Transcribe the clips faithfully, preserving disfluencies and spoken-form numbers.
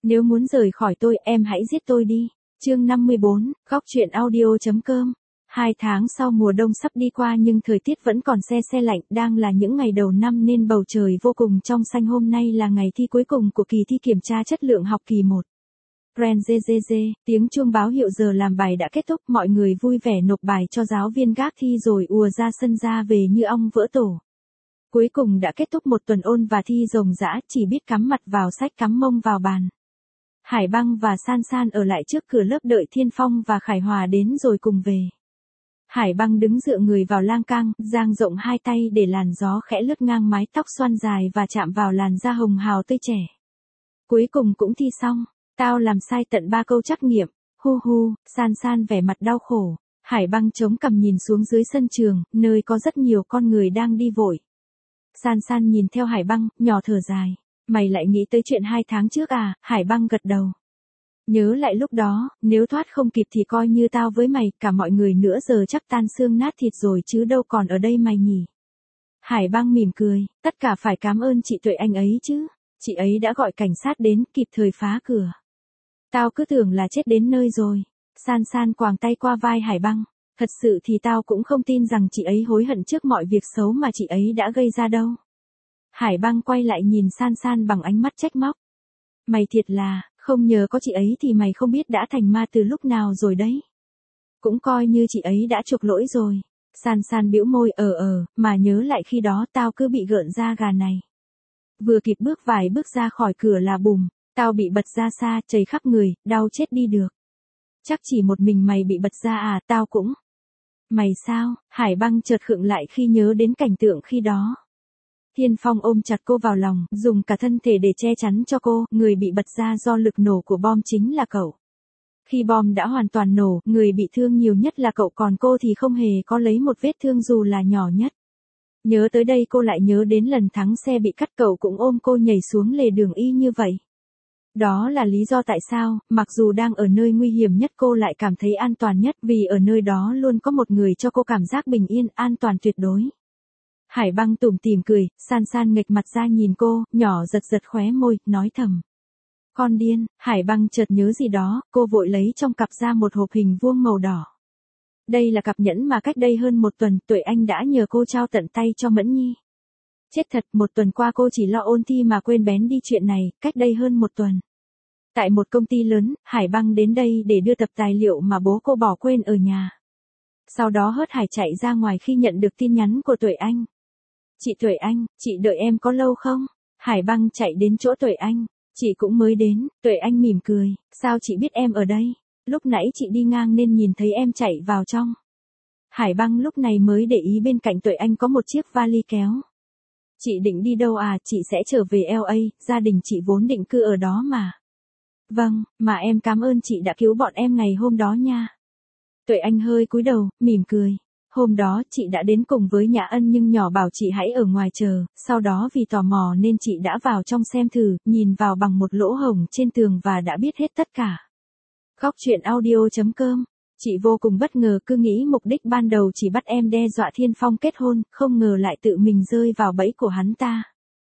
Nếu muốn rời khỏi tôi, em hãy giết tôi đi. Chương năm mươi bốn, góc truyện audio.com. Hai tháng sau mùa đông sắp đi qua nhưng thời tiết vẫn còn se se lạnh, đang là những ngày đầu năm nên bầu trời vô cùng trong xanh. Hôm nay là ngày thi cuối cùng của kỳ thi kiểm tra chất lượng học kỳ một. Ren dê dê dê, tiếng chuông báo hiệu giờ làm bài đã kết thúc, mọi người vui vẻ nộp bài cho giáo viên gác thi rồi ùa ra sân ra về như ong vỡ tổ. Cuối cùng đã kết thúc một tuần ôn và thi ròng rã, chỉ biết cắm mặt vào sách cắm mông vào bàn. Hải Băng và San San ở lại trước cửa lớp đợi Thiên Phong và Khải Hòa đến rồi cùng về. Hải Băng đứng dựa người vào lan can, dang rộng hai tay để làn gió khẽ lướt ngang mái tóc xoăn dài và chạm vào làn da hồng hào tươi trẻ. Cuối cùng cũng thi xong, tao làm sai tận ba câu trắc nghiệm, hu hu. San San vẻ mặt đau khổ. Hải Băng chống cằm nhìn xuống dưới sân trường, nơi có rất nhiều con người đang đi vội. San San nhìn theo Hải Băng, nhỏ thở dài. Mày lại nghĩ tới chuyện hai tháng trước à? Hải Băng gật đầu. Nhớ lại lúc đó, nếu thoát không kịp thì coi như tao với mày, cả mọi người nữa giờ chắc tan xương nát thịt rồi chứ đâu còn ở đây mày nhỉ. Hải Băng mỉm cười, tất cả phải cảm ơn chị Tuệ Anh ấy chứ. Chị ấy đã gọi cảnh sát đến, kịp thời phá cửa. Tao cứ tưởng là chết đến nơi rồi. San San quàng tay qua vai Hải Băng. Thật sự thì tao cũng không tin rằng chị ấy hối hận trước mọi việc xấu mà chị ấy đã gây ra đâu. Hải Băng quay lại nhìn San San bằng ánh mắt trách móc. Mày thiệt là, không nhờ có chị ấy thì mày không biết đã thành ma từ lúc nào rồi đấy. Cũng coi như chị ấy đã chuộc lỗi rồi. San San bĩu môi ờ ờ, mà nhớ lại khi đó tao cứ bị gợn da gà này. Vừa kịp bước vài bước ra khỏi cửa là bùm, tao bị bật ra xa, chảy khắp người, đau chết đi được. Chắc chỉ một mình mày bị bật ra à, tao cũng. Mày sao? Hải Băng chợt khựng lại khi nhớ đến cảnh tượng khi đó. Thiên Phong ôm chặt cô vào lòng, dùng cả thân thể để che chắn cho cô, người bị bật ra do lực nổ của bom chính là cậu. Khi bom đã hoàn toàn nổ, người bị thương nhiều nhất là cậu, còn cô thì không hề có lấy một vết thương dù là nhỏ nhất. Nhớ tới đây cô lại nhớ đến lần thắng xe bị cắt, cậu cũng ôm cô nhảy xuống lề đường y như vậy. Đó là lý do tại sao, mặc dù đang ở nơi nguy hiểm nhất cô lại cảm thấy an toàn nhất, vì ở nơi đó luôn có một người cho cô cảm giác bình yên, an toàn tuyệt đối. Hải Băng tủm tỉm cười, San San nghệch mặt ra nhìn cô, nhỏ giật giật khóe môi, nói thầm. Con điên. Hải Băng chợt nhớ gì đó, cô vội lấy trong cặp ra một hộp hình vuông màu đỏ. Đây là cặp nhẫn mà cách đây hơn một tuần, Tuệ Anh đã nhờ cô trao tận tay cho Mẫn Nhi. Chết thật, một tuần qua cô chỉ lo ôn thi mà quên bén đi chuyện này, cách đây hơn một tuần. Tại một công ty lớn, Hải Băng đến đây để đưa tập tài liệu mà bố cô bỏ quên ở nhà. Sau đó hớt hải chạy ra ngoài khi nhận được tin nhắn của Tuệ Anh. Chị Tuệ Anh, chị đợi em có lâu không? Hải Băng chạy đến chỗ Tuệ Anh. Chị cũng mới đến. Tuệ Anh mỉm cười. Sao chị biết em ở đây? Lúc nãy chị đi ngang nên nhìn thấy em chạy vào trong. Hải Băng lúc này mới để ý bên cạnh Tuệ Anh có một chiếc vali kéo. Chị định đi đâu à? Chị sẽ trở về lờ a, gia đình chị vốn định cư ở đó mà. Vâng, mà em cảm ơn chị đã cứu bọn em ngày hôm đó nha. Tuệ Anh hơi cúi đầu, mỉm cười. Hôm đó chị đã đến cùng với Nhã Ân nhưng nhỏ bảo chị hãy ở ngoài chờ, sau đó vì tò mò nên chị đã vào trong xem thử, nhìn vào bằng một lỗ hổng trên tường và đã biết hết tất cả. Góc truyện audio.com. Chị vô cùng bất ngờ, cứ nghĩ mục đích ban đầu chỉ bắt em đe dọa Thiên Phong kết hôn, không ngờ lại tự mình rơi vào bẫy của hắn ta.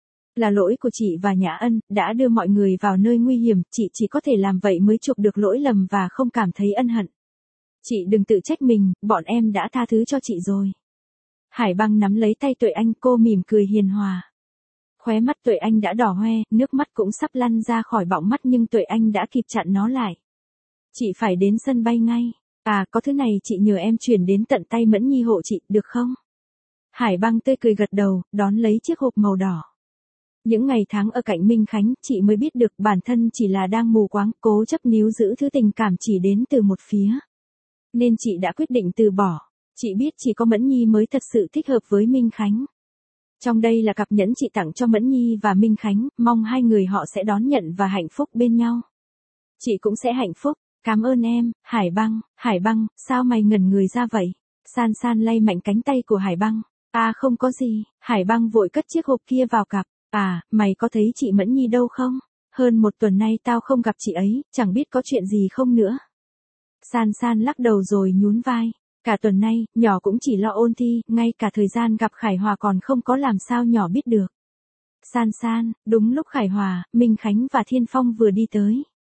Là lỗi của chị và Nhã Ân, đã đưa mọi người vào nơi nguy hiểm, chị chỉ có thể làm vậy mới chuộc được lỗi lầm và không cảm thấy ân hận. Chị đừng tự trách mình, bọn em đã tha thứ cho chị rồi. Hải Băng nắm lấy tay Tuệ Anh, cô mỉm cười hiền hòa. Khóe mắt Tuệ Anh đã đỏ hoe, nước mắt cũng sắp lăn ra khỏi bọng mắt nhưng Tuệ Anh đã kịp chặn nó lại. Chị phải đến sân bay ngay. À, có thứ này chị nhờ em chuyển đến tận tay Mẫn Nhi hộ chị, được không? Hải Băng tươi cười gật đầu, đón lấy chiếc hộp màu đỏ. Những ngày tháng ở cạnh Minh Khánh, chị mới biết được bản thân chỉ là đang mù quáng, cố chấp níu giữ thứ tình cảm chỉ đến từ một phía. Nên chị đã quyết định từ bỏ. Chị biết chỉ có Mẫn Nhi mới thật sự thích hợp với Minh Khánh. Trong đây là cặp nhẫn chị tặng cho Mẫn Nhi và Minh Khánh, mong hai người họ sẽ đón nhận và hạnh phúc bên nhau. Chị cũng sẽ hạnh phúc. Cảm ơn em. Hải Băng. Hải Băng, sao mày ngẩn người ra vậy? San San lay mạnh cánh tay của Hải Băng. À không có gì. Hải Băng vội cất chiếc hộp kia vào cặp. À, mày có thấy chị Mẫn Nhi đâu không? Hơn một tuần nay tao không gặp chị ấy, chẳng biết có chuyện gì không nữa. San San lắc đầu rồi nhún vai. Cả tuần nay, nhỏ cũng chỉ lo ôn thi, ngay cả thời gian gặp Khải Hòa còn không có, làm sao nhỏ biết được. San San, đúng lúc Khải Hòa, Minh Khánh và Thiên Phong vừa đi tới.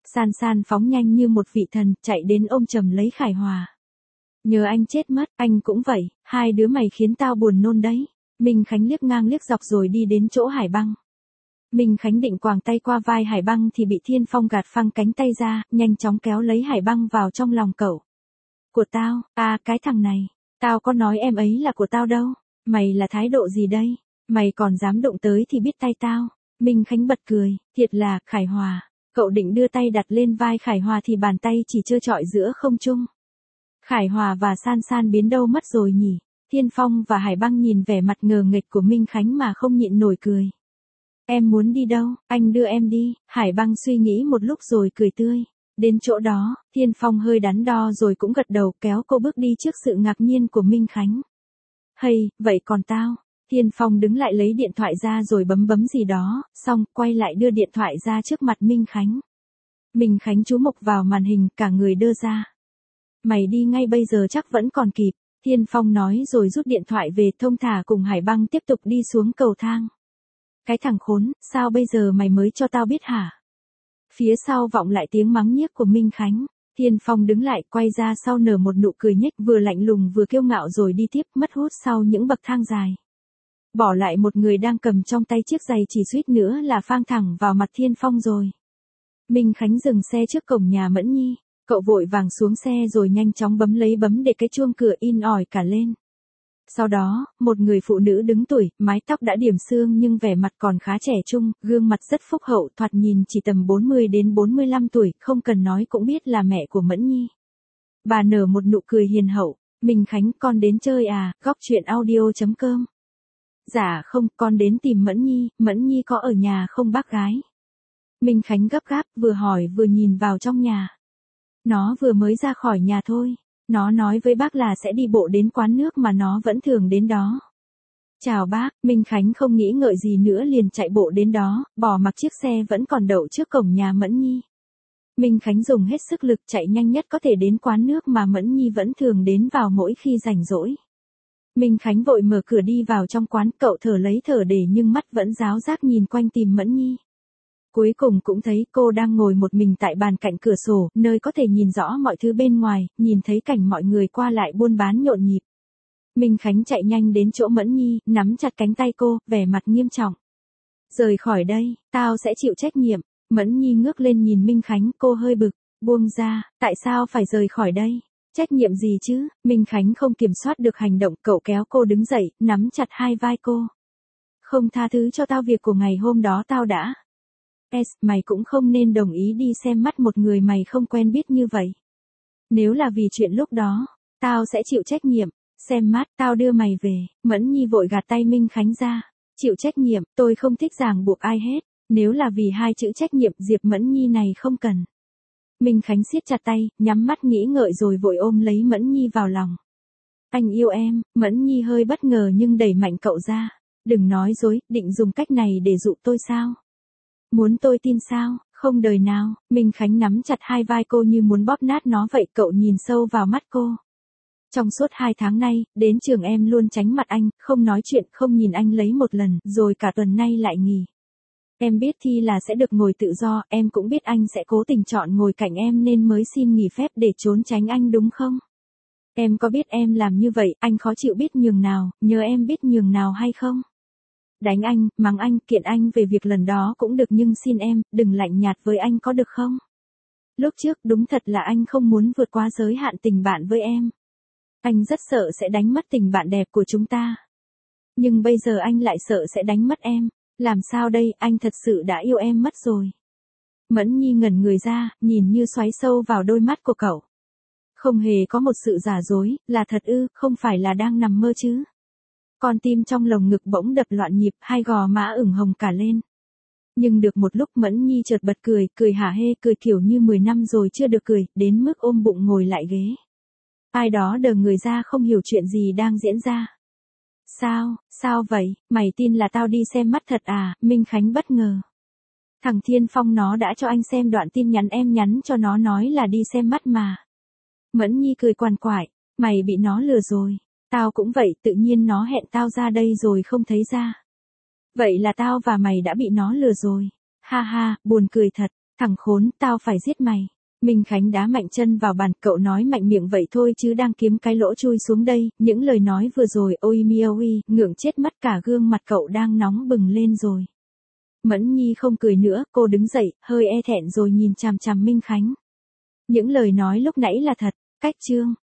San San phóng nhanh như một vị thần, chạy đến ôm chầm lấy Khải Hòa. Nhớ anh chết mất, anh cũng vậy, hai đứa mày khiến tao buồn nôn đấy. Minh Khánh liếc ngang liếc dọc rồi đi đến chỗ Hải Băng. Minh Khánh định quàng tay qua vai Hải Băng thì bị Thiên Phong gạt phăng cánh tay ra, nhanh chóng kéo lấy Hải Băng vào trong lòng cậu. Của tao, à cái thằng này, tao có nói em ấy là của tao đâu, mày là thái độ gì đây, mày còn dám động tới thì biết tay tao. Minh Khánh bật cười, thiệt là, Khải Hòa. Cậu định đưa tay đặt lên vai Khải Hòa thì bàn tay chỉ trơ trọi giữa không trung. Khải Hòa và San San biến đâu mất rồi nhỉ? Thiên Phong và Hải Băng nhìn vẻ mặt ngờ nghệch của Minh Khánh mà không nhịn nổi cười. Em muốn đi đâu, anh đưa em đi. Hải Băng suy nghĩ một lúc rồi cười tươi. Đến chỗ đó, Thiên Phong hơi đắn đo rồi cũng gật đầu kéo cô bước đi trước sự ngạc nhiên của Minh Khánh. Hay, vậy còn tao? Thiên Phong đứng lại lấy điện thoại ra rồi bấm bấm gì đó, xong quay lại đưa điện thoại ra trước mặt Minh Khánh. Minh Khánh chú mục vào màn hình, cả người đơ ra. Mày đi ngay bây giờ chắc vẫn còn kịp. Thiên Phong nói rồi rút điện thoại về thông thả cùng Hải Băng tiếp tục đi xuống cầu thang. Cái thằng khốn, sao bây giờ mày mới cho tao biết hả? Phía sau vọng lại tiếng mắng nhiếc của Minh Khánh. Thiên Phong đứng lại quay ra sau nở một nụ cười nhếch vừa lạnh lùng vừa kiêu ngạo rồi đi tiếp mất hút sau những bậc thang dài. Bỏ lại một người đang cầm trong tay chiếc giày chỉ suýt nữa là phang thẳng vào mặt Thiên Phong rồi. Minh Khánh dừng xe trước cổng nhà Mẫn Nhi. Cậu vội vàng xuống xe rồi nhanh chóng bấm lấy bấm để cái chuông cửa in ỏi cả lên. Sau đó, một người phụ nữ đứng tuổi, mái tóc đã điểm xương nhưng vẻ mặt còn khá trẻ trung, gương mặt rất phúc hậu, thoạt nhìn chỉ tầm bốn mươi đến bốn mươi lăm tuổi, không cần nói cũng biết là mẹ của Mẫn Nhi. Bà nở một nụ cười hiền hậu, Minh Khánh con đến chơi à, góc truyện audio chấm com. Dạ không, con đến tìm Mẫn Nhi, Mẫn Nhi có ở nhà không bác gái? Minh Khánh gấp gáp, vừa hỏi vừa nhìn vào trong nhà. Nó vừa mới ra khỏi nhà thôi. Nó nói với bác là sẽ đi bộ đến quán nước mà nó vẫn thường đến đó. Chào bác, Minh Khánh không nghĩ ngợi gì nữa liền chạy bộ đến đó, bỏ mặc chiếc xe vẫn còn đậu trước cổng nhà Mẫn Nhi. Minh Khánh dùng hết sức lực chạy nhanh nhất có thể đến quán nước mà Mẫn Nhi vẫn thường đến vào mỗi khi rảnh rỗi. Minh Khánh vội mở cửa đi vào trong quán, cậu thở lấy thở để nhưng mắt vẫn ráo rác nhìn quanh tìm Mẫn Nhi. Cuối cùng cũng thấy cô đang ngồi một mình tại bàn cạnh cửa sổ, nơi có thể nhìn rõ mọi thứ bên ngoài, nhìn thấy cảnh mọi người qua lại buôn bán nhộn nhịp. Minh Khánh chạy nhanh đến chỗ Mẫn Nhi, nắm chặt cánh tay cô, vẻ mặt nghiêm trọng. Rời khỏi đây, tao sẽ chịu trách nhiệm. Mẫn Nhi ngước lên nhìn Minh Khánh, cô hơi bực, buông ra, tại sao phải rời khỏi đây? Trách nhiệm gì chứ? Minh Khánh không kiểm soát được hành động, cậu kéo cô đứng dậy, nắm chặt hai vai cô. Không tha thứ cho tao việc của ngày hôm đó tao đã. S, mày cũng không nên đồng ý đi xem mắt một người mày không quen biết như vậy. Nếu là vì chuyện lúc đó, tao sẽ chịu trách nhiệm. Xem mắt, tao đưa mày về. Mẫn Nhi vội gạt tay Minh Khánh ra. Chịu trách nhiệm, tôi không thích ràng buộc ai hết. Nếu là vì hai chữ trách nhiệm, Diệp Mẫn Nhi này không cần. Minh Khánh siết chặt tay, nhắm mắt nghĩ ngợi rồi vội ôm lấy Mẫn Nhi vào lòng. Anh yêu em. Mẫn Nhi hơi bất ngờ nhưng đẩy mạnh cậu ra. Đừng nói dối, định dùng cách này để dụ tôi sao? Muốn tôi tin sao? Không đời nào. Minh Khánh nắm chặt hai vai cô như muốn bóp nát nó vậy, cậu nhìn sâu vào mắt cô. Trong suốt hai tháng nay, đến trường em luôn tránh mặt anh, không nói chuyện, không nhìn anh lấy một lần, rồi cả tuần nay lại nghỉ. Em biết thi là sẽ được ngồi tự do, em cũng biết anh sẽ cố tình chọn ngồi cạnh em nên mới xin nghỉ phép để trốn tránh anh đúng không? Em có biết em làm như vậy, anh khó chịu biết nhường nào, nhớ em biết nhường nào hay không? Đánh anh, mắng anh, kiện anh về việc lần đó cũng được nhưng xin em, đừng lạnh nhạt với anh có được không? Lúc trước đúng thật là anh không muốn vượt qua giới hạn tình bạn với em. Anh rất sợ sẽ đánh mất tình bạn đẹp của chúng ta. Nhưng bây giờ anh lại sợ sẽ đánh mất em. Làm sao đây, anh thật sự đã yêu em mất rồi. Mẫn Nhi ngẩn người ra, nhìn như xoáy sâu vào đôi mắt của cậu. Không hề có một sự giả dối, là thật ư, không phải là đang nằm mơ chứ. Con tim trong lồng ngực bỗng đập loạn nhịp, hai gò má ửng hồng cả lên. Nhưng được một lúc Mẫn Nhi chợt bật cười, cười hả hê, cười kiểu như mười năm rồi chưa được cười, đến mức ôm bụng ngồi lại ghế. Ai đó đờ người ra không hiểu chuyện gì đang diễn ra. Sao, sao vậy, mày tin là tao đi xem mắt thật à? Minh Khánh bất ngờ. Thằng Thiên Phong nó đã cho anh xem đoạn tin nhắn em nhắn cho nó nói là đi xem mắt mà. Mẫn Nhi cười quằn quại, mày bị nó lừa rồi. Tao cũng vậy, tự nhiên nó hẹn tao ra đây rồi không thấy ra. Vậy là tao và mày đã bị nó lừa rồi. Ha ha, buồn cười thật. Thằng khốn, tao phải giết mày. Minh Khánh đá mạnh chân vào bàn, cậu nói mạnh miệng vậy thôi chứ đang kiếm cái lỗ chui xuống đây, những lời nói vừa rồi ôi mi ôi, ngượng chết mất, cả gương mặt cậu đang nóng bừng lên rồi. Mẫn Nhi không cười nữa, cô đứng dậy, hơi e thẹn rồi nhìn chằm chằm Minh Khánh. Những lời nói lúc nãy là thật, cách chương.